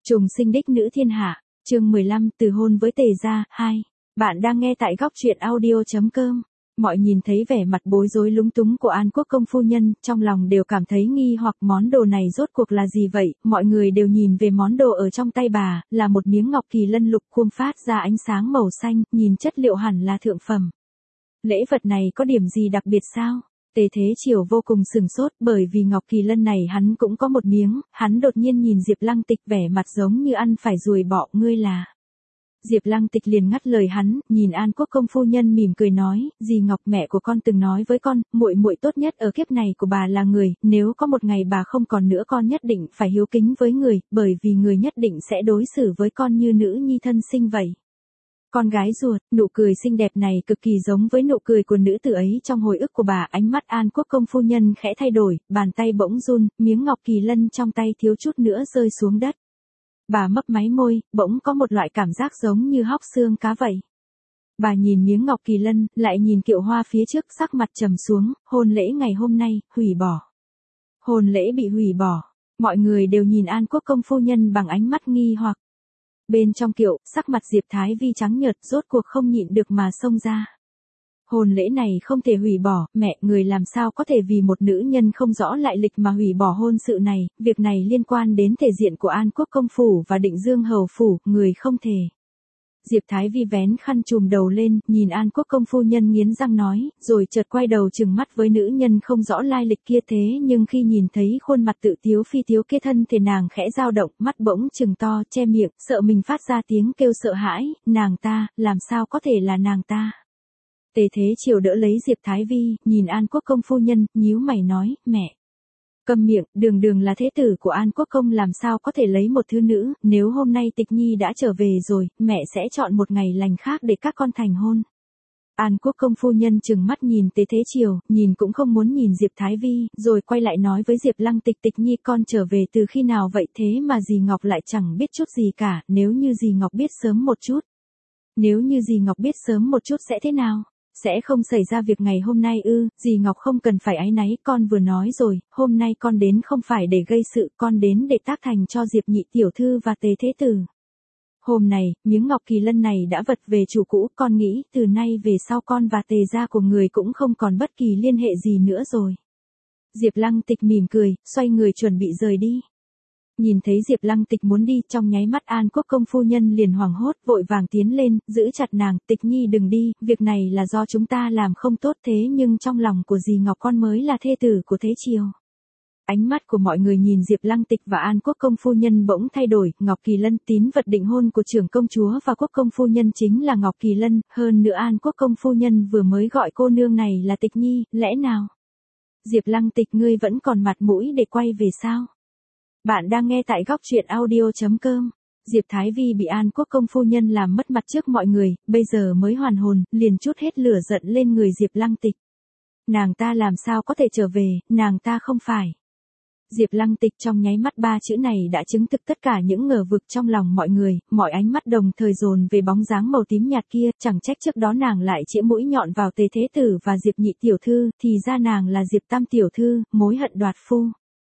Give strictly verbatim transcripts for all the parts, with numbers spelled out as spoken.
Trùng sinh đích nữ thiên hạ, chương mười lăm, từ hôn với Tề gia, hai. Bạn đang nghe tại góc truyện audio chấm com. Mọi nhìn thấy vẻ mặt bối rối lúng túng của An Quốc công phu nhân, trong lòng đều cảm thấy nghi hoặc món đồ này rốt cuộc là gì vậy, mọi người đều nhìn về món đồ ở trong tay bà, là một miếng ngọc kỳ lân lục khuôn phát ra ánh sáng màu xanh, nhìn chất liệu hẳn là thượng phẩm. Lễ vật này có điểm gì đặc biệt sao? Tề Thế Triều vô cùng sửng sốt bởi vì ngọc kỳ lân này hắn cũng có một miếng, hắn đột nhiên nhìn Diệp Lăng Tịch vẻ mặt giống như ăn phải ruồi bọ, ngươi là... Diệp Lăng Tịch liền ngắt lời hắn, nhìn An Quốc công phu nhân mỉm cười nói, dì Ngọc mẹ của con từng nói với con, muội muội tốt nhất ở kiếp này của bà là người, nếu có một ngày bà không còn nữa con nhất định phải hiếu kính với người, bởi vì người nhất định sẽ đối xử với con như nữ nhi thân sinh vậy. Con gái ruột, nụ cười xinh đẹp này cực kỳ giống với nụ cười của nữ tử ấy trong hồi ức của bà. Ánh mắt An Quốc công phu nhân khẽ thay đổi, bàn tay bỗng run, miếng ngọc kỳ lân trong tay thiếu chút nữa rơi xuống đất. Bà mấp máy môi, bỗng có một loại cảm giác giống như hóc xương cá vậy. Bà nhìn miếng ngọc kỳ lân, lại nhìn kiệu hoa phía trước, sắc mặt trầm xuống, hôn lễ ngày hôm nay, hủy bỏ. Hôn lễ bị hủy bỏ, mọi người đều nhìn An Quốc công phu nhân bằng ánh mắt nghi hoặc. Bên trong kiệu, sắc mặt Diệp Thái Vi trắng nhợt, rốt cuộc không nhịn được mà xông ra. Hôn lễ này không thể hủy bỏ, mẹ, người làm sao có thể vì một nữ nhân không rõ lại lịch mà hủy bỏ hôn sự này, việc này liên quan đến thể diện của An Quốc công phủ và Định Dương hầu phủ, người không thể. Diệp Thái Vi vén khăn trùm đầu lên, nhìn An Quốc công phu nhân nghiến răng nói, rồi chợt quay đầu trừng mắt với nữ nhân không rõ lai lịch kia, thế nhưng khi nhìn thấy khuôn mặt tự tiếu phi tiếu kia, thân thể nàng khẽ dao động, mắt bỗng trừng to, che miệng, sợ mình phát ra tiếng kêu sợ hãi, nàng ta, làm sao có thể là nàng ta. Tề Thế Triều đỡ lấy Diệp Thái Vi, nhìn An Quốc công phu nhân, nhíu mày nói, mẹ. Câm miệng, đường đường là thế tử của An Quốc công làm sao có thể lấy một thứ nữ, nếu hôm nay Tịch Nhi đã trở về rồi, mẹ sẽ chọn một ngày lành khác để các con thành hôn. An Quốc công phu nhân trừng mắt nhìn Tề Thế Triều, nhìn cũng không muốn nhìn Diệp Thái Vi, rồi quay lại nói với Diệp Lăng Tịch, Tịch Nhi con trở về từ khi nào vậy, thế mà dì Ngọc lại chẳng biết chút gì cả, nếu như dì Ngọc biết sớm một chút. Nếu như dì Ngọc biết sớm một chút sẽ thế nào? Sẽ không xảy ra việc ngày hôm nay ư? Dì Ngọc không cần phải áy náy, con vừa nói rồi, hôm nay con đến không phải để gây sự, con đến để tác thành cho Diệp nhị tiểu thư và Tề thế tử. Hôm này, miếng ngọc kỳ lân này đã vật về chủ cũ, con nghĩ từ nay về sau con và Tề gia của người cũng không còn bất kỳ liên hệ gì nữa rồi. Diệp Lăng Tịch mỉm cười, xoay người chuẩn bị rời đi. Nhìn thấy Diệp Lăng Tịch muốn đi, trong nháy mắt An Quốc công phu nhân liền hoảng hốt, vội vàng tiến lên, giữ chặt nàng, Tịch Nhi đừng đi, việc này là do chúng ta làm không tốt, thế nhưng trong lòng của dì Ngọc con mới là thê tử của Thế Triều. Ánh mắt của mọi người nhìn Diệp Lăng Tịch và An Quốc công phu nhân bỗng thay đổi, Ngọc Kỳ Lân, tín vật định hôn của trưởng công chúa và Quốc công phu nhân chính là Ngọc Kỳ Lân, hơn nữa An Quốc công phu nhân vừa mới gọi cô nương này là Tịch Nhi, lẽ nào? Diệp Lăng Tịch, ngươi vẫn còn mặt mũi để quay về sao? Bạn đang nghe tại góc truyện audio chấm com. Diệp Thái Vi bị An Quốc công phu nhân làm mất mặt trước mọi người, bây giờ mới hoàn hồn, liền trút hết lửa giận lên người Diệp Lăng Tịch. Nàng ta làm sao có thể trở về, nàng ta không phải. Diệp Lăng Tịch, trong nháy mắt ba chữ này đã chứng thực tất cả những ngờ vực trong lòng mọi người, mọi ánh mắt đồng thời dồn về bóng dáng màu tím nhạt kia, chẳng trách trước đó nàng lại chĩa mũi nhọn vào Tề thế tử và Diệp nhị tiểu thư, thì ra nàng là Diệp tam tiểu thư, mối hận đoạt phu.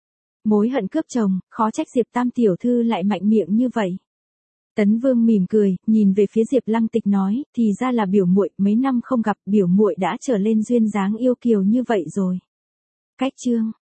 Mối hận cướp chồng, khó trách Diệp tam tiểu thư lại mạnh miệng như vậy. Tấn Vương mỉm cười, nhìn về phía Diệp Lăng Tịch nói, thì ra là biểu muội, mấy năm không gặp, biểu muội đã trở lên duyên dáng yêu kiều như vậy rồi. Cách chương